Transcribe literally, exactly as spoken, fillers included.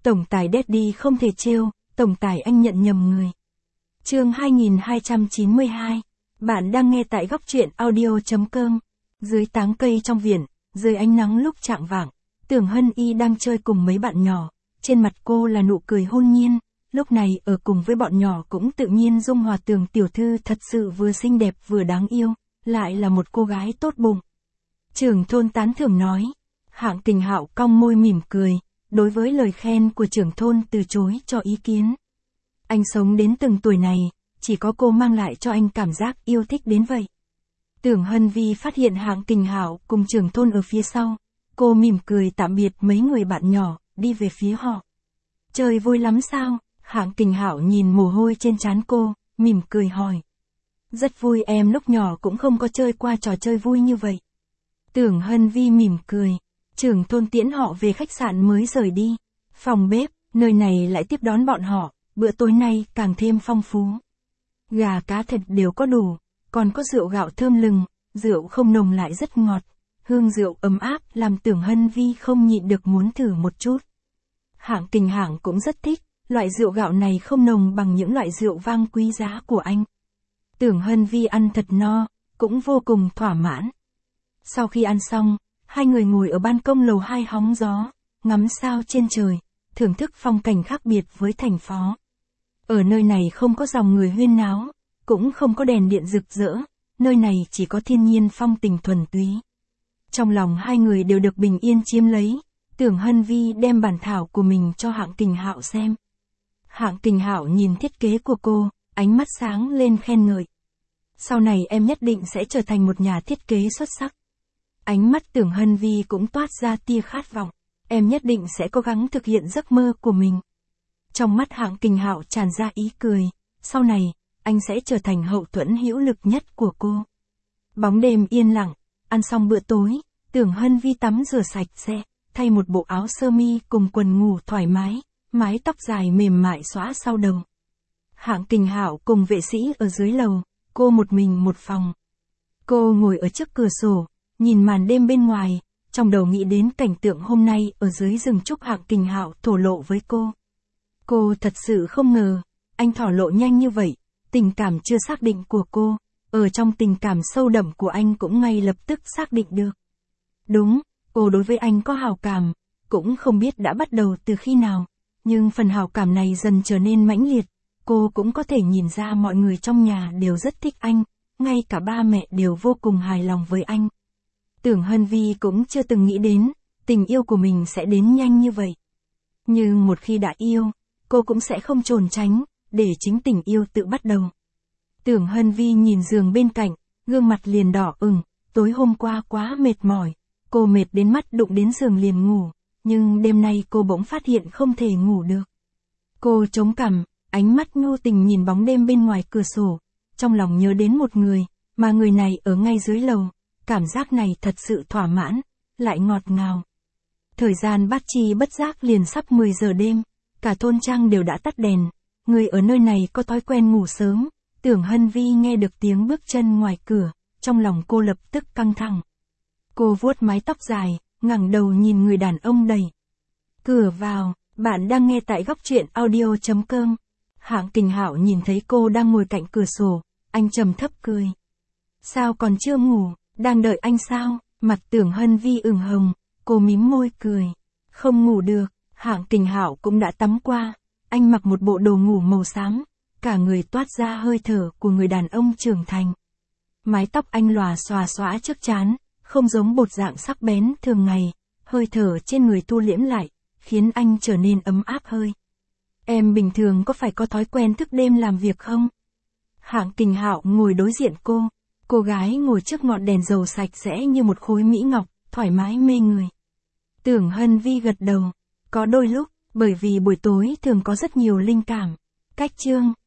Tổng tài Daddy không thể trêu, tổng tài anh nhận nhầm người. Chương hai nghìn hai trăm chín mươi hai. Bạn đang nghe tại góc truyện audio chấm com. Dưới tán cây trong viện, dưới ánh nắng lúc chạng vạng, Tưởng Hân Y đang chơi cùng mấy bạn nhỏ, trên mặt cô là nụ cười hôn nhiên, lúc này ở cùng với bọn nhỏ cũng tự nhiên dung hòa. Tưởng tiểu thư thật sự vừa xinh đẹp vừa đáng yêu, lại là một cô gái tốt bụng. Trưởng thôn tán thưởng nói. Hạng Kình Hạo cong môi mỉm cười, đối với lời khen của trưởng thôn từ chối cho ý kiến. Anh sống đến từng tuổi này, chỉ có cô mang lại cho anh cảm giác yêu thích đến vậy. Tưởng Hân Vi phát hiện Hạng Kình Hạo cùng trưởng thôn ở phía sau, cô mỉm cười tạm biệt mấy người bạn nhỏ, đi về phía họ. Chơi vui lắm sao? Hạng Kình Hạo nhìn mồ hôi trên trán cô, mỉm cười hỏi. Rất vui, em lúc nhỏ cũng không có chơi qua trò chơi vui như vậy. Tưởng Hân Vi mỉm cười. Trưởng thôn tiễn họ về khách sạn mới rời đi. Phòng bếp, nơi này lại tiếp đón bọn họ, bữa tối nay càng thêm phong phú. Gà cá thịt đều có đủ, còn có rượu gạo thơm lừng, rượu không nồng lại rất ngọt. Hương rượu ấm áp làm Tưởng Hân Vi không nhịn được muốn thử một chút. Hạng Kình Hạo cũng rất thích, loại rượu gạo này không nồng bằng những loại rượu vang quý giá của anh. Tưởng Hân Vi ăn thật no, cũng vô cùng thỏa mãn. Sau khi ăn xong, hai người ngồi ở ban công lầu hai hóng gió, ngắm sao trên trời, thưởng thức phong cảnh khác biệt với thành phố. Ở nơi này không có dòng người huyên náo, cũng không có đèn điện rực rỡ, nơi này chỉ có thiên nhiên phong tình thuần túy. Trong lòng hai người đều được bình yên chiếm lấy, Tưởng Hân Vi đem bản thảo của mình cho Hạng Kình Hạo xem. Hạng Kình Hạo nhìn thiết kế của cô, ánh mắt sáng lên khen ngợi. Sau này em nhất định sẽ trở thành một nhà thiết kế xuất sắc. Ánh mắt Tưởng Hân Vi cũng toát ra tia khát vọng, em nhất định sẽ cố gắng thực hiện giấc mơ của mình. Trong mắt Hạng Kình Hạo tràn ra ý cười, sau này, anh sẽ trở thành hậu thuẫn hữu lực nhất của cô. Bóng đêm yên lặng, ăn xong bữa tối, Tưởng Hân Vi tắm rửa sạch sẽ, thay một bộ áo sơ mi cùng quần ngủ thoải mái, mái tóc dài mềm mại xõa sau đầu. Hạng Kình Hạo cùng vệ sĩ ở dưới lầu, cô một mình một phòng. Cô ngồi ở trước cửa sổ, nhìn màn đêm bên ngoài, trong đầu nghĩ đến cảnh tượng hôm nay ở dưới rừng trúc Hạng Kình Hạo thổ lộ với cô. Cô thật sự không ngờ, anh thổ lộ nhanh như vậy, tình cảm chưa xác định của cô, ở trong tình cảm sâu đậm của anh cũng ngay lập tức xác định được. Đúng, cô đối với anh có hào cảm, cũng không biết đã bắt đầu từ khi nào, nhưng phần hào cảm này dần trở nên mãnh liệt, cô cũng có thể nhìn ra mọi người trong nhà đều rất thích anh, ngay cả ba mẹ đều vô cùng hài lòng với anh. Tưởng Hân Vi cũng chưa từng nghĩ đến, tình yêu của mình sẽ đến nhanh như vậy. Nhưng một khi đã yêu, cô cũng sẽ không trốn tránh, để chính tình yêu tự bắt đầu. Tưởng Hân Vi nhìn giường bên cạnh, gương mặt liền đỏ ửng, tối hôm qua quá mệt mỏi, cô mệt đến mắt đụng đến giường liền ngủ, nhưng đêm nay cô bỗng phát hiện không thể ngủ được. Cô chống cằm, ánh mắt nhu tình nhìn bóng đêm bên ngoài cửa sổ, trong lòng nhớ đến một người, mà người này ở ngay dưới lầu. Cảm giác này thật sự thỏa mãn, lại ngọt ngào. Thời gian bất chi bất giác liền sắp mười giờ đêm, cả thôn trang đều đã tắt đèn, người ở nơi này có thói quen ngủ sớm. Tưởng Hân Vi nghe được tiếng bước chân ngoài cửa, trong lòng cô lập tức căng thẳng. Cô vuốt mái tóc dài, ngẩng đầu nhìn người đàn ông đẩy cửa vào. Bạn đang nghe tại góc truyện audio chấm com. Hạng Kình Hạo nhìn thấy cô đang ngồi cạnh cửa sổ, anh trầm thấp cười. Sao còn chưa ngủ? Đang đợi anh sao? Mặt Tưởng Hân Vi ửng hồng, cô mím môi cười. Không ngủ được. Hạng Kình Hạo cũng đã tắm qua, anh mặc một bộ đồ ngủ màu xám, cả người toát ra hơi thở của người đàn ông trưởng thành. Mái tóc anh lòa xòa xõa trước trán, không giống bột dạng sắc bén thường ngày, hơi thở trên người thu liễm lại, khiến anh trở nên ấm áp hơi. Em bình thường có phải có thói quen thức đêm làm việc không? Hạng Kình Hạo ngồi đối diện cô. Cô gái ngồi trước ngọn đèn dầu sạch sẽ như một khối mỹ ngọc, thoải mái mê người. Tưởng Hân Vi gật đầu. Có đôi lúc, bởi vì buổi tối thường có rất nhiều linh cảm. Cách chương.